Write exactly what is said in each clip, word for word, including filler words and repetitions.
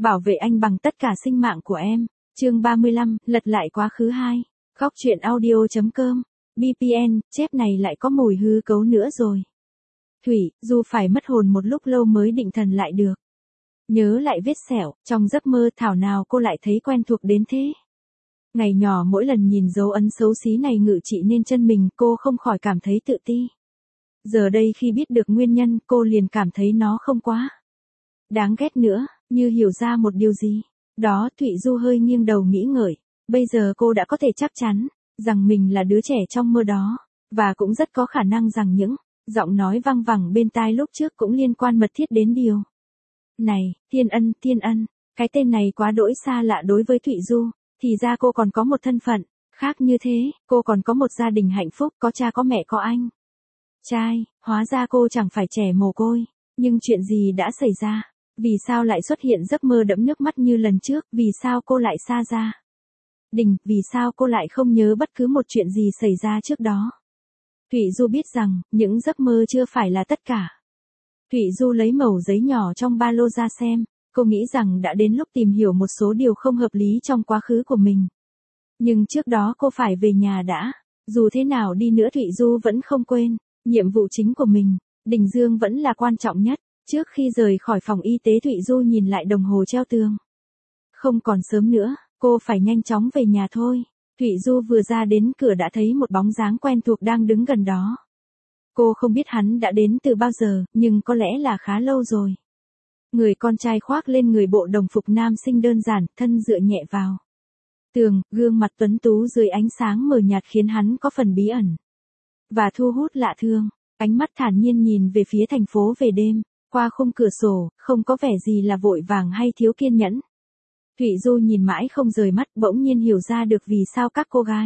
bảo vệ anh bằng tất cả sinh mạng của em. Chương ba mươi lăm, lật lại quá khứ hai. Góc truyện audio.com. bê pê en, chép này lại có mùi hư cấu nữa rồi. Thủy, dù phải mất hồn một lúc lâu mới định thần lại được. Nhớ lại vết sẹo, trong giấc mơ thảo nào cô lại thấy quen thuộc đến thế. Ngày nhỏ mỗi lần nhìn dấu ấn xấu xí này ngự trị nên chân mình, cô không khỏi cảm thấy tự ti. Giờ đây khi biết được nguyên nhân, cô liền cảm thấy nó không quá đáng ghét nữa, như hiểu ra một điều gì. Đó, Thụy Du hơi nghiêng đầu nghĩ ngợi. Bây giờ cô đã có thể chắc chắn rằng mình là đứa trẻ trong mơ đó, và cũng rất có khả năng rằng những giọng nói vang vẳng bên tai lúc trước cũng liên quan mật thiết đến điều này. Thiên Ân, Thiên Ân, cái tên này quá đỗi xa lạ đối với Thụy Du. Thì ra cô còn có một thân phận khác như thế, cô còn có một gia đình hạnh phúc, có cha có mẹ có anh trai. Hóa ra cô chẳng phải trẻ mồ côi. Nhưng chuyện gì đã xảy ra? Vì sao lại xuất hiện giấc mơ đẫm nước mắt như lần trước? Vì sao cô lại xa ra Đình? Vì sao cô lại không nhớ bất cứ một chuyện gì xảy ra trước đó? Thụy Du biết rằng, những giấc mơ chưa phải là tất cả. Thụy Du lấy mẩu giấy nhỏ trong ba lô ra xem. Cô nghĩ rằng đã đến lúc tìm hiểu một số điều không hợp lý trong quá khứ của mình. Nhưng trước đó cô phải về nhà đã. Dù thế nào đi nữa Thụy Du vẫn không quên nhiệm vụ chính của mình. Đình Dương vẫn là quan trọng nhất. Trước khi rời khỏi phòng y tế Thụy Du nhìn lại đồng hồ treo tường. Không còn sớm nữa, cô phải nhanh chóng về nhà thôi. Thụy Du vừa ra đến cửa đã thấy một bóng dáng quen thuộc đang đứng gần đó. Cô không biết hắn đã đến từ bao giờ, nhưng có lẽ là khá lâu rồi. Người con trai khoác lên người bộ đồng phục nam sinh đơn giản, thân dựa nhẹ vào tường, gương mặt tuấn tú dưới ánh sáng mờ nhạt khiến hắn có phần bí ẩn và thu hút lạ thường. Ánh mắt thản nhiên nhìn về phía thành phố về đêm, qua khung cửa sổ, không có vẻ gì là vội vàng hay thiếu kiên nhẫn. Thụy Du nhìn mãi không rời mắt, bỗng nhiên hiểu ra được vì sao các cô gái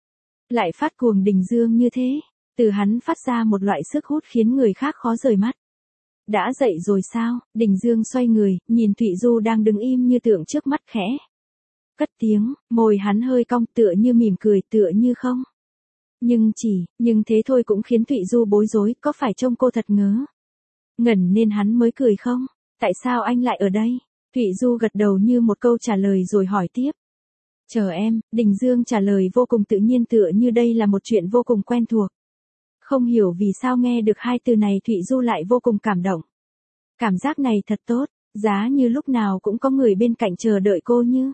lại phát cuồng Đình Dương như thế. Từ hắn phát ra một loại sức hút khiến người khác khó rời mắt. Đã dậy rồi sao? Đình Dương xoay người, nhìn Thụy Du đang đứng im như tượng trước mắt khẽ cất tiếng, môi hắn hơi cong tựa như mỉm cười, tựa như không. Nhưng chỉ, nhưng thế thôi cũng khiến Thụy Du bối rối, có phải trông cô thật ngớ ngẩn nên hắn mới cười không? Tại sao anh lại ở đây? Thụy Du gật đầu như một câu trả lời rồi hỏi tiếp. Chờ em, Đình Dương trả lời vô cùng tự nhiên tựa như đây là một chuyện vô cùng quen thuộc. Không hiểu vì sao nghe được hai từ này Thụy Du lại vô cùng cảm động. Cảm giác này thật tốt, giá như lúc nào cũng có người bên cạnh chờ đợi cô như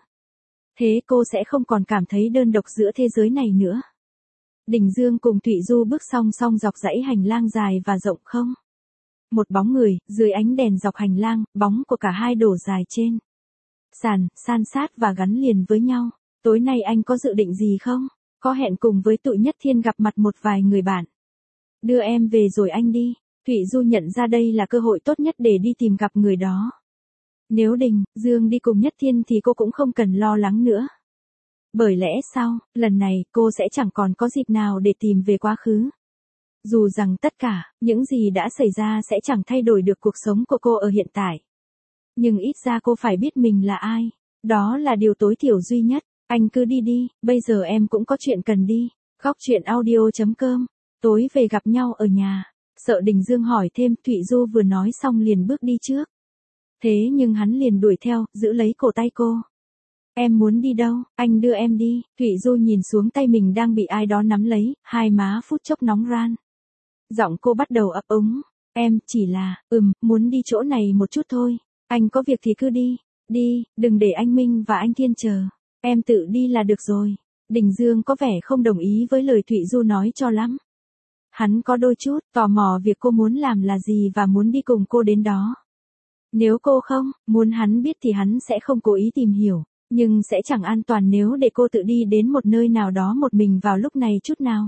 thế cô sẽ không còn cảm thấy đơn độc giữa thế giới này nữa. Đình Dương cùng Thụy Du bước song song dọc dãy hành lang dài và rộng không. Một bóng người, dưới ánh đèn dọc hành lang, bóng của cả hai đổ dài trên sàn, san sát và gắn liền với nhau. Tối nay anh có dự định gì không? Có hẹn cùng với tụi Nhất Thiên gặp mặt một vài người bạn. Đưa em về rồi anh đi. Thụy Du nhận ra đây là cơ hội tốt nhất để đi tìm gặp người đó. Nếu Đình Dương đi cùng Nhất Thiên thì cô cũng không cần lo lắng nữa. Bởi lẽ sau, lần này cô sẽ chẳng còn có dịp nào để tìm về quá khứ. Dù rằng tất cả, những gì đã xảy ra sẽ chẳng thay đổi được cuộc sống của cô ở hiện tại. Nhưng ít ra cô phải biết mình là ai. Đó là điều tối thiểu duy nhất. Anh cứ đi đi, bây giờ em cũng có chuyện cần đi. Góc truyện audio.com. Tối về gặp nhau ở nhà. Sợ Đình Dương hỏi thêm, Thụy Du vừa nói xong liền bước đi trước. Thế nhưng hắn liền đuổi theo, giữ lấy cổ tay cô. Em muốn đi đâu? Anh đưa em đi. Thụy Du nhìn xuống tay mình đang bị ai đó nắm lấy, hai má phút chốc nóng ran. Giọng cô bắt đầu ấp úng. Em, chỉ là, ừm, muốn đi chỗ này một chút thôi. Anh có việc thì cứ đi. Đi, đừng để anh Minh và anh Thiên chờ. Em tự đi là được rồi. Đình Dương có vẻ không đồng ý với lời Thụy Du nói cho lắm. Hắn có đôi chút tò mò việc cô muốn làm là gì và muốn đi cùng cô đến đó. Nếu cô không muốn hắn biết thì hắn sẽ không cố ý tìm hiểu, nhưng sẽ chẳng an toàn nếu để cô tự đi đến một nơi nào đó một mình vào lúc này chút nào.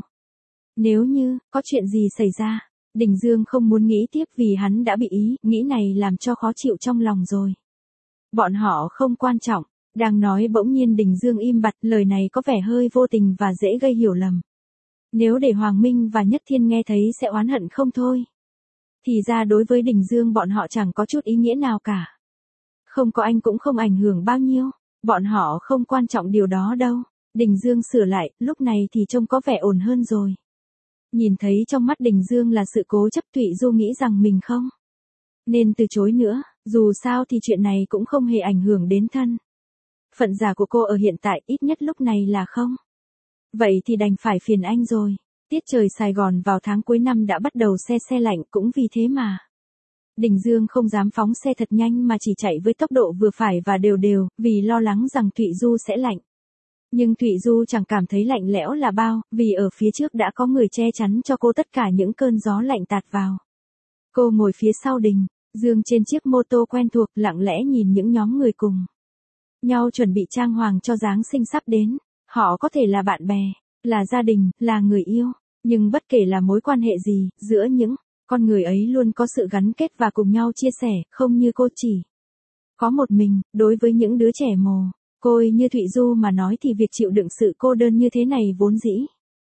Nếu như có chuyện gì xảy ra, Đình Dương không muốn nghĩ tiếp vì hắn đã bị ý nghĩ này làm cho khó chịu trong lòng rồi. Bọn họ không quan trọng. Đang nói bỗng nhiên Đình Dương im bặt, lời này có vẻ hơi vô tình và dễ gây hiểu lầm. Nếu để Hoàng Minh và Nhất Thiên nghe thấy sẽ oán hận không thôi. Thì ra đối với Đình Dương bọn họ chẳng có chút ý nghĩa nào cả. Không có anh cũng không ảnh hưởng bao nhiêu. Bọn họ không quan trọng điều đó đâu. Đình Dương sửa lại, lúc này thì trông có vẻ ổn hơn rồi. Nhìn thấy trong mắt Đình Dương là sự cố chấp, Thụy Du nghĩ rằng mình không nên từ chối nữa. Dù sao thì chuyện này cũng không hề ảnh hưởng đến thân phận giả của cô ở hiện tại, ít nhất lúc này là không. Vậy thì đành phải phiền anh rồi. Tiết trời Sài Gòn vào tháng cuối năm đã bắt đầu se se lạnh, cũng vì thế mà Đình Dương không dám phóng xe thật nhanh mà chỉ chạy với tốc độ vừa phải và đều đều, vì lo lắng rằng Thụy Du sẽ lạnh. Nhưng Thụy Du chẳng cảm thấy lạnh lẽo là bao, vì ở phía trước đã có người che chắn cho cô tất cả những cơn gió lạnh tạt vào. Cô ngồi phía sau Đình Dương trên chiếc mô tô quen thuộc, lặng lẽ nhìn những nhóm người cùng nhau chuẩn bị trang hoàng cho Giáng sinh sắp đến. Họ có thể là bạn bè, là gia đình, là người yêu, nhưng bất kể là mối quan hệ gì, giữa những con người ấy luôn có sự gắn kết và cùng nhau chia sẻ, không như cô chỉ có một mình. Đối với những đứa trẻ mồ côi như Thụy Du mà nói thì việc chịu đựng sự cô đơn như thế này vốn dĩ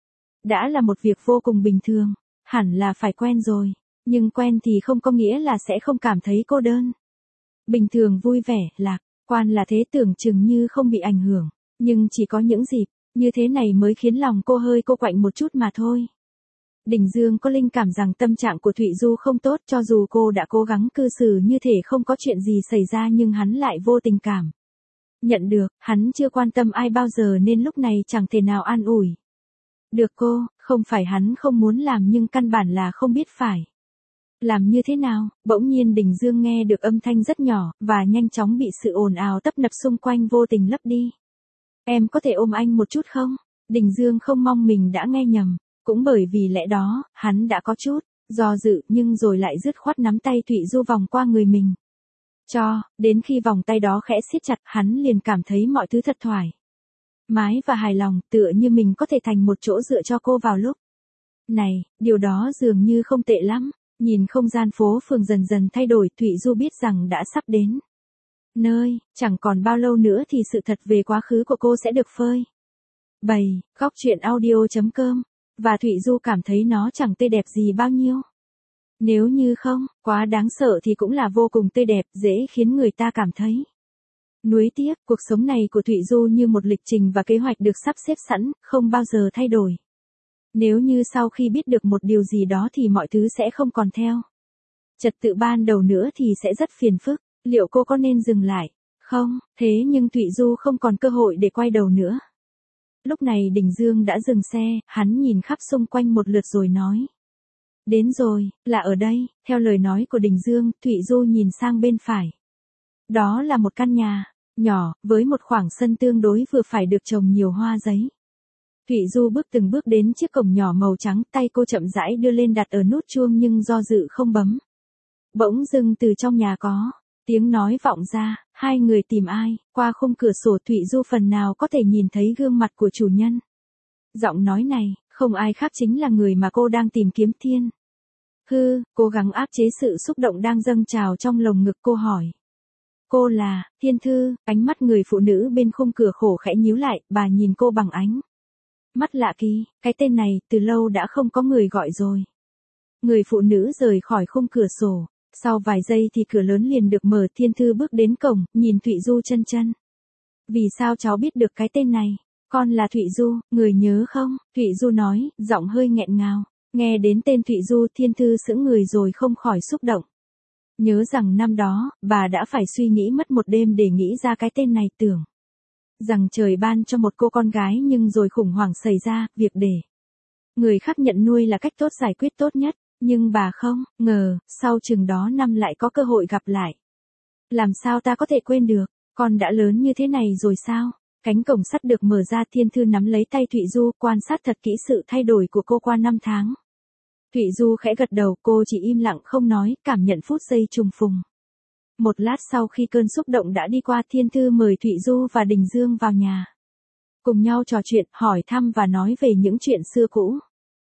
đã là một việc vô cùng bình thường, hẳn là phải quen rồi, nhưng quen thì không có nghĩa là sẽ không cảm thấy cô đơn. Bình thường vui vẻ, lạc quan là thế, tưởng chừng như không bị ảnh hưởng, nhưng chỉ có những dịp như thế này mới khiến lòng cô hơi cô quạnh một chút mà thôi. Đình Dương có linh cảm rằng tâm trạng của Thụy Du không tốt, cho dù cô đã cố gắng cư xử như thể không có chuyện gì xảy ra nhưng hắn lại vô tình cảm nhận được, hắn chưa quan tâm ai bao giờ nên lúc này chẳng thể nào an ủi được cô. Không phải hắn không muốn làm nhưng căn bản là không biết phải làm như thế nào. Bỗng nhiên Đình Dương nghe được âm thanh rất nhỏ, và nhanh chóng bị sự ồn ào tấp nập xung quanh vô tình lấp đi. Em có thể ôm anh một chút không? Đình Dương không mong mình đã nghe nhầm. Cũng bởi vì lẽ đó, hắn đã có chút do dự, nhưng rồi lại dứt khoát nắm tay Thụy Du vòng qua người mình. Cho đến khi vòng tay đó khẽ siết chặt, hắn liền cảm thấy mọi thứ thật thoải mái và hài lòng, tựa như mình có thể thành một chỗ dựa cho cô vào lúc này. Điều đó dường như không tệ lắm. Nhìn không gian phố phường dần dần thay đổi, Thụy Du biết rằng đã sắp đến nơi, chẳng còn bao lâu nữa thì sự thật về quá khứ của cô sẽ được phơi bày. Góc truyện audio chấm com. Và Thụy Du cảm thấy nó chẳng tươi đẹp gì bao nhiêu. Nếu như không quá đáng sợ thì cũng là vô cùng tươi đẹp, dễ khiến người ta cảm thấy nuối tiếc. Cuộc sống này của Thụy Du như một lịch trình và kế hoạch được sắp xếp sẵn, không bao giờ thay đổi. Nếu như sau khi biết được một điều gì đó thì mọi thứ sẽ không còn theo trật tự ban đầu nữa thì sẽ rất phiền phức. Liệu cô có nên dừng lại không? Thế nhưng Thụy Du không còn cơ hội để quay đầu nữa. Lúc này Đình Dương đã dừng xe, hắn nhìn khắp xung quanh một lượt rồi nói: Đến rồi, là ở đây. Theo lời nói của Đình Dương, Thụy Du nhìn sang bên phải. Đó là một căn nhà nhỏ, với một khoảng sân tương đối vừa phải được trồng nhiều hoa giấy. Thụy Du bước từng bước đến chiếc cổng nhỏ màu trắng, tay cô chậm rãi đưa lên đặt ở nút chuông nhưng do dự không bấm. Bỗng dưng từ trong nhà có tiếng nói vọng ra: Hai người tìm ai? Qua khung cửa sổ Thụy Du phần nào có thể nhìn thấy gương mặt của chủ nhân. Giọng nói này, không ai khác chính là người mà cô đang tìm kiếm. Thiên Hư, cố gắng áp chế sự xúc động đang dâng trào trong lồng ngực, cô hỏi: Cô là Thiên Thư? Ánh mắt người phụ nữ bên khung cửa khổ khẽ nhíu lại, bà nhìn cô bằng ánh mắt lạ kỳ. Cái tên này, từ lâu đã không có người gọi rồi. Người phụ nữ rời khỏi khung cửa sổ. Sau vài giây thì cửa lớn liền được mở. Thiên Thư bước đến cổng, nhìn Thụy Du chân chân. Vì sao cháu biết được cái tên này? Con là Thụy Du, người nhớ không? Thụy Du nói, giọng hơi nghẹn ngào. Nghe đến tên Thụy Du, Thiên Thư sững người rồi không khỏi xúc động. Nhớ rằng năm đó, bà đã phải suy nghĩ mất một đêm để nghĩ ra cái tên này, tưởng rằng trời ban cho một cô con gái, nhưng rồi khủng hoảng xảy ra, việc để người khác nhận nuôi là cách tốt giải quyết tốt nhất. Nhưng bà không ngờ, sau chừng đó năm lại có cơ hội gặp lại. Làm sao ta có thể quên được, con đã lớn như thế này rồi sao? Cánh cổng sắt được mở ra, Thiên Thư nắm lấy tay Thụy Du, quan sát thật kỹ sự thay đổi của cô qua năm tháng. Thụy Du khẽ gật đầu, cô chỉ im lặng không nói, cảm nhận phút giây trùng phùng. Một lát sau khi cơn xúc động đã đi qua, Thiên Thư mời Thụy Du và Đình Dương vào nhà. Cùng nhau trò chuyện, hỏi thăm và nói về những chuyện xưa cũ.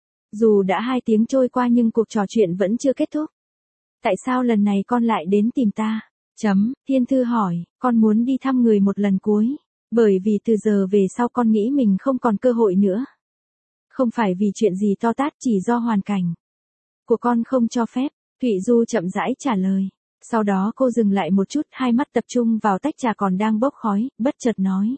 Dù đã hai tiếng trôi qua nhưng cuộc trò chuyện vẫn chưa kết thúc. Tại sao lần này con lại đến tìm ta? Chấm, Thiên Thư hỏi, con muốn đi thăm người một lần cuối. Bởi vì từ giờ về sau con nghĩ mình không còn cơ hội nữa. Không phải vì chuyện gì to tát, chỉ do hoàn cảnh của con không cho phép. Thụy Du chậm rãi trả lời. Sau đó cô dừng lại một chút, hai mắt tập trung vào tách trà còn đang bốc khói, bất chợt nói: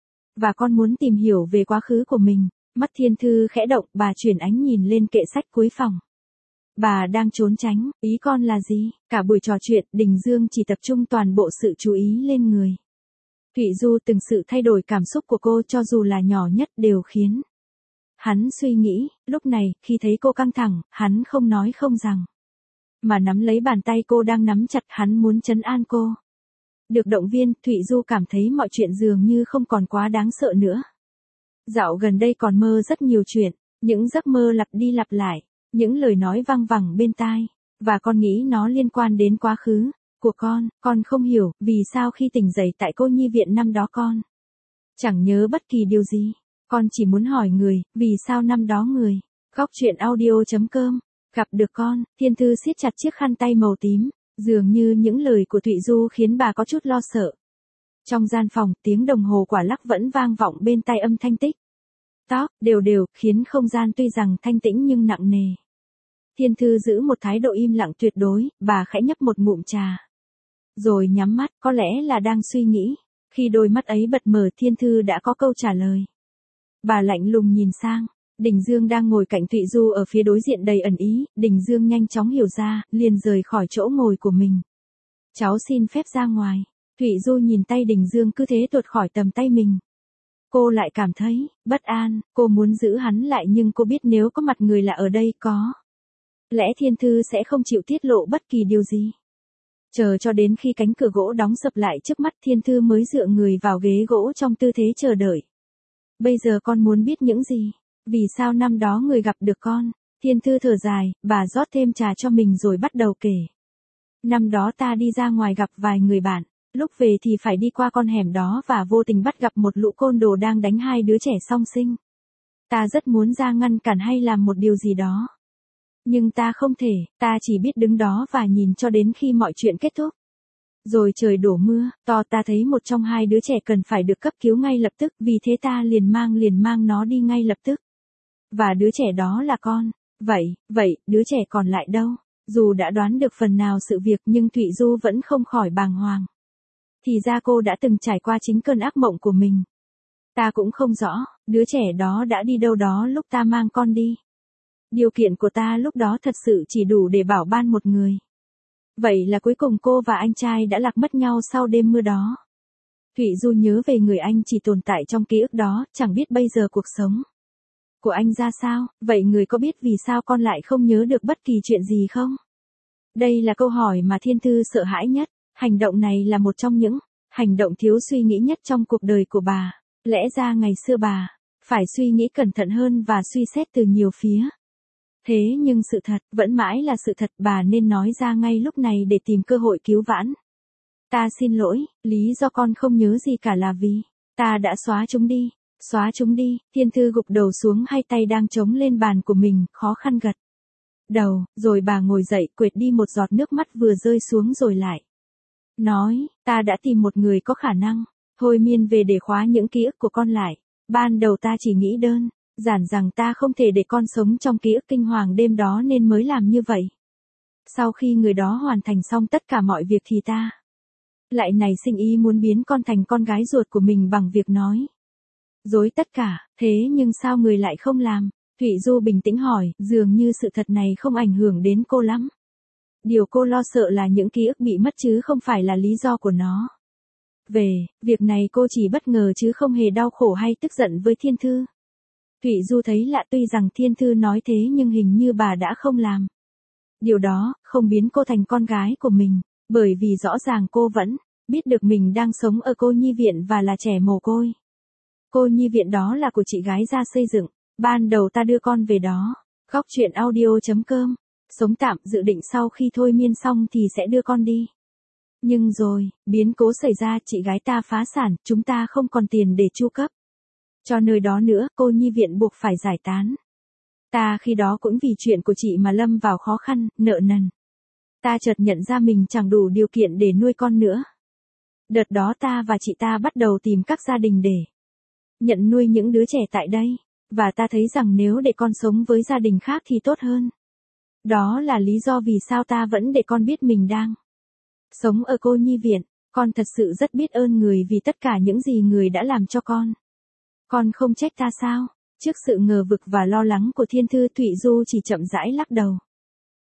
Và con muốn tìm hiểu về quá khứ của mình. Mắt Thiên Thư khẽ động, bà chuyển ánh nhìn lên kệ sách cuối phòng. Bà đang trốn tránh, ý con là gì? Cả buổi trò chuyện, Đình Dương chỉ tập trung toàn bộ sự chú ý lên người Thụy Du, từng sự thay đổi cảm xúc của cô cho dù là nhỏ nhất đều khiến hắn suy nghĩ. Lúc này, khi thấy cô căng thẳng, hắn không nói không rằng, mà nắm lấy bàn tay cô đang nắm chặt, hắn muốn trấn an cô. Được động viên, Thụy Du cảm thấy mọi chuyện dường như không còn quá đáng sợ nữa. Dạo gần đây còn mơ rất nhiều chuyện, những giấc mơ lặp đi lặp lại, những lời nói văng vẳng bên tai, và con nghĩ nó liên quan đến quá khứ của con. Con không hiểu vì sao khi tỉnh dậy tại cô nhi viện năm đó con chẳng nhớ bất kỳ điều gì. Con chỉ muốn hỏi người, vì sao năm đó người. Góc truyện audio.com gặp được con. Thiên Thư siết chặt chiếc khăn tay màu tím, dường như những lời của Thụy Du khiến bà có chút lo sợ. Trong gian phòng, tiếng đồng hồ quả lắc vẫn vang vọng bên tai, âm thanh tích tóc đều đều, khiến không gian tuy rằng thanh tĩnh nhưng nặng nề. Thiên Thư giữ một thái độ im lặng tuyệt đối, bà khẽ nhấp một ngụm trà, rồi nhắm mắt, có lẽ là đang suy nghĩ. Khi đôi mắt ấy bật mở, Thiên Thư đã có câu trả lời. Bà lạnh lùng nhìn sang, Đình Dương đang ngồi cạnh Thụy Du ở phía đối diện đầy ẩn ý. Đình Dương nhanh chóng hiểu ra, liền rời khỏi chỗ ngồi của mình. Cháu xin phép ra ngoài. Thụy Du nhìn tay Đình Dương cứ thế tuột khỏi tầm tay mình. Cô lại cảm thấy bất an, cô muốn giữ hắn lại nhưng cô biết nếu có mặt người lạ ở đây có lẽ Thiên Thư sẽ không chịu tiết lộ bất kỳ điều gì. Chờ cho đến khi cánh cửa gỗ đóng sập lại trước mắt, Thiên Thư mới dựa người vào ghế gỗ trong tư thế chờ đợi. Bây giờ con muốn biết những gì? Vì sao năm đó người gặp được con? Thiên Thư thở dài, bà rót thêm trà cho mình rồi bắt đầu kể. Năm đó ta đi ra ngoài gặp vài người bạn. Lúc về thì phải đi qua con hẻm đó và vô tình bắt gặp một lũ côn đồ đang đánh hai đứa trẻ song sinh. Ta rất muốn ra ngăn cản hay làm một điều gì đó. Nhưng ta không thể, ta chỉ biết đứng đó và nhìn cho đến khi mọi chuyện kết thúc. Rồi trời đổ mưa, to ta thấy một trong hai đứa trẻ cần phải được cấp cứu ngay lập tức, vì thế ta liền mang liền mang nó đi ngay lập tức. Và đứa trẻ đó là con. Vậy, vậy, đứa trẻ còn lại đâu? Dù đã đoán được phần nào sự việc nhưng Thụy Du vẫn không khỏi bàng hoàng. Thì ra cô đã từng trải qua chính cơn ác mộng của mình. Ta cũng không rõ, đứa trẻ đó đã đi đâu đó lúc ta mang con đi. Điều kiện của ta lúc đó thật sự chỉ đủ để bảo ban một người. Vậy là cuối cùng cô và anh trai đã lạc mất nhau sau đêm mưa đó. Thụy Du nhớ về người anh chỉ tồn tại trong ký ức đó, chẳng biết bây giờ cuộc sống của anh ra sao. Vậy người có biết vì sao con lại không nhớ được bất kỳ chuyện gì không? Đây là câu hỏi mà Thiên Thư sợ hãi nhất. Hành động này là một trong những hành động thiếu suy nghĩ nhất trong cuộc đời của bà. Lẽ ra ngày xưa bà phải suy nghĩ cẩn thận hơn và suy xét từ nhiều phía. Thế nhưng sự thật vẫn mãi là sự thật, bà nên nói ra ngay lúc này để tìm cơ hội cứu vãn. Ta xin lỗi, lý do con không nhớ gì cả là vì ta đã xóa chúng đi. Xóa chúng đi. Thiên Thư gục đầu xuống, hai tay đang chống lên bàn của mình, khó khăn gật đầu, rồi bà ngồi dậy, quệt đi một giọt nước mắt vừa rơi xuống rồi lại nói, ta đã tìm một người có khả năng thôi miên về để khóa những ký ức của con lại. Ban đầu ta chỉ nghĩ đơn giản rằng ta không thể để con sống trong ký ức kinh hoàng đêm đó nên mới làm như vậy. Sau khi người đó hoàn thành xong tất cả mọi việc thì ta lại nảy sinh ý muốn biến con thành con gái ruột của mình bằng việc nói dối tất cả. Thế nhưng sao người lại không làm? Thụy Du bình tĩnh hỏi, dường như sự thật này không ảnh hưởng đến cô lắm. Điều cô lo sợ là những ký ức bị mất chứ không phải là lý do của nó. Về việc này cô chỉ bất ngờ chứ không hề đau khổ hay tức giận với Thiên Thư. Thụy Du thấy lạ, tuy rằng Thiên Thư nói thế nhưng hình như bà đã không làm điều đó, không biến cô thành con gái của mình, bởi vì rõ ràng cô vẫn biết được mình đang sống ở cô nhi viện và là trẻ mồ côi. Cô nhi viện đó là của chị gái ra xây dựng. Ban đầu ta đưa con về đó. Góc truyện audio.com sống tạm, dự định sau khi thôi miên xong thì sẽ đưa con đi. Nhưng rồi, biến cố xảy ra, chị gái ta phá sản, chúng ta không còn tiền để chu cấp cho nơi đó nữa, cô nhi viện buộc phải giải tán. Ta khi đó cũng vì chuyện của chị mà lâm vào khó khăn, nợ nần. Ta chợt nhận ra mình chẳng đủ điều kiện để nuôi con nữa. Đợt đó ta và chị ta bắt đầu tìm các gia đình để nhận nuôi những đứa trẻ tại đây. Và ta thấy rằng nếu để con sống với gia đình khác thì tốt hơn. Đó là lý do vì sao ta vẫn để con biết mình đang sống ở cô nhi viện. Con thật sự rất biết ơn người vì tất cả những gì người đã làm cho con. Con không trách ta sao? Trước sự ngờ vực và lo lắng của Thiên Thư, Thụy Du chỉ chậm rãi lắc đầu.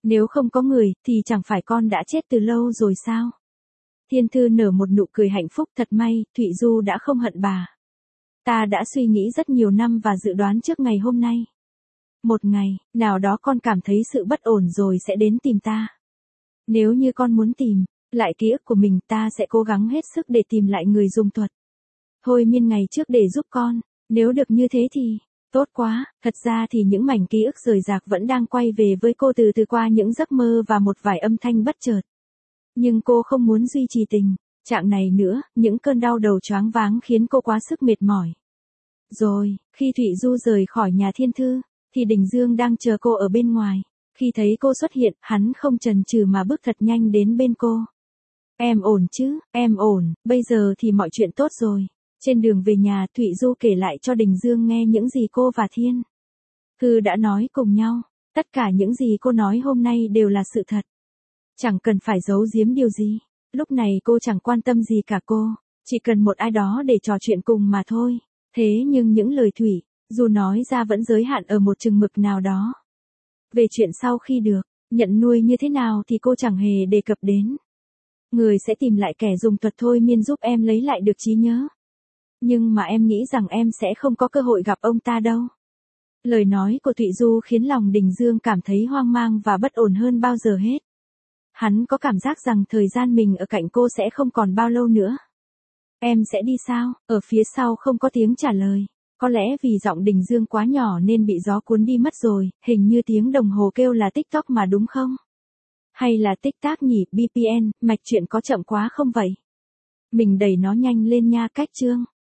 Nếu không có người, thì chẳng phải con đã chết từ lâu rồi sao? Thiên Thư nở một nụ cười hạnh phúc, thật may, Thụy Du đã không hận bà. Ta đã suy nghĩ rất nhiều năm và dự đoán trước ngày hôm nay. Một ngày, nào đó con cảm thấy sự bất ổn rồi sẽ đến tìm ta. Nếu như con muốn tìm lại ký ức của mình, ta sẽ cố gắng hết sức để tìm lại người dùng thuật Thôi Miên ngày trước để giúp con. Nếu được như thế thì tốt quá. Thật ra thì những mảnh ký ức rời rạc vẫn đang quay về với cô từ từ qua những giấc mơ và một vài âm thanh bất chợt. Nhưng cô không muốn duy trì tình trạng này nữa, những cơn đau đầu choáng váng khiến cô quá sức mệt mỏi. Rồi, khi Thụy Du rời khỏi nhà Thiên Thư, thì Đình Dương đang chờ cô ở bên ngoài. Khi thấy cô xuất hiện, hắn không chần chừ mà bước thật nhanh đến bên cô. Em ổn chứ, em ổn, bây giờ thì mọi chuyện tốt rồi. Trên đường về nhà, Thụy Du kể lại cho Đình Dương nghe những gì cô và Thiên Thư đã nói cùng nhau. Tất cả những gì cô nói hôm nay đều là sự thật. Chẳng cần phải giấu giếm điều gì. Lúc này cô chẳng quan tâm gì cả cô. Chỉ cần một ai đó để trò chuyện cùng mà thôi. Thế nhưng những lời Thụy Du nói ra vẫn giới hạn ở một chừng mực nào đó. Về chuyện sau khi được nhận nuôi như thế nào thì cô chẳng hề đề cập đến. Người sẽ tìm lại kẻ dùng thuật thôi miên giúp em lấy lại được trí nhớ. Nhưng mà em nghĩ rằng em sẽ không có cơ hội gặp ông ta đâu. Lời nói của Thụy Du khiến lòng Đình Dương cảm thấy hoang mang và bất ổn hơn bao giờ hết. Hắn có cảm giác rằng thời gian mình ở cạnh cô sẽ không còn bao lâu nữa. Em sẽ đi sao? Ở phía sau không có tiếng trả lời. Có lẽ vì giọng Đình Dương quá nhỏ nên bị gió cuốn đi mất rồi, hình như tiếng đồng hồ kêu là TikTok mà đúng không? Hay là TikTok nhỉ? bê pê en, mạch chuyện có chậm quá không vậy? Mình đẩy nó nhanh lên nha. Cách chương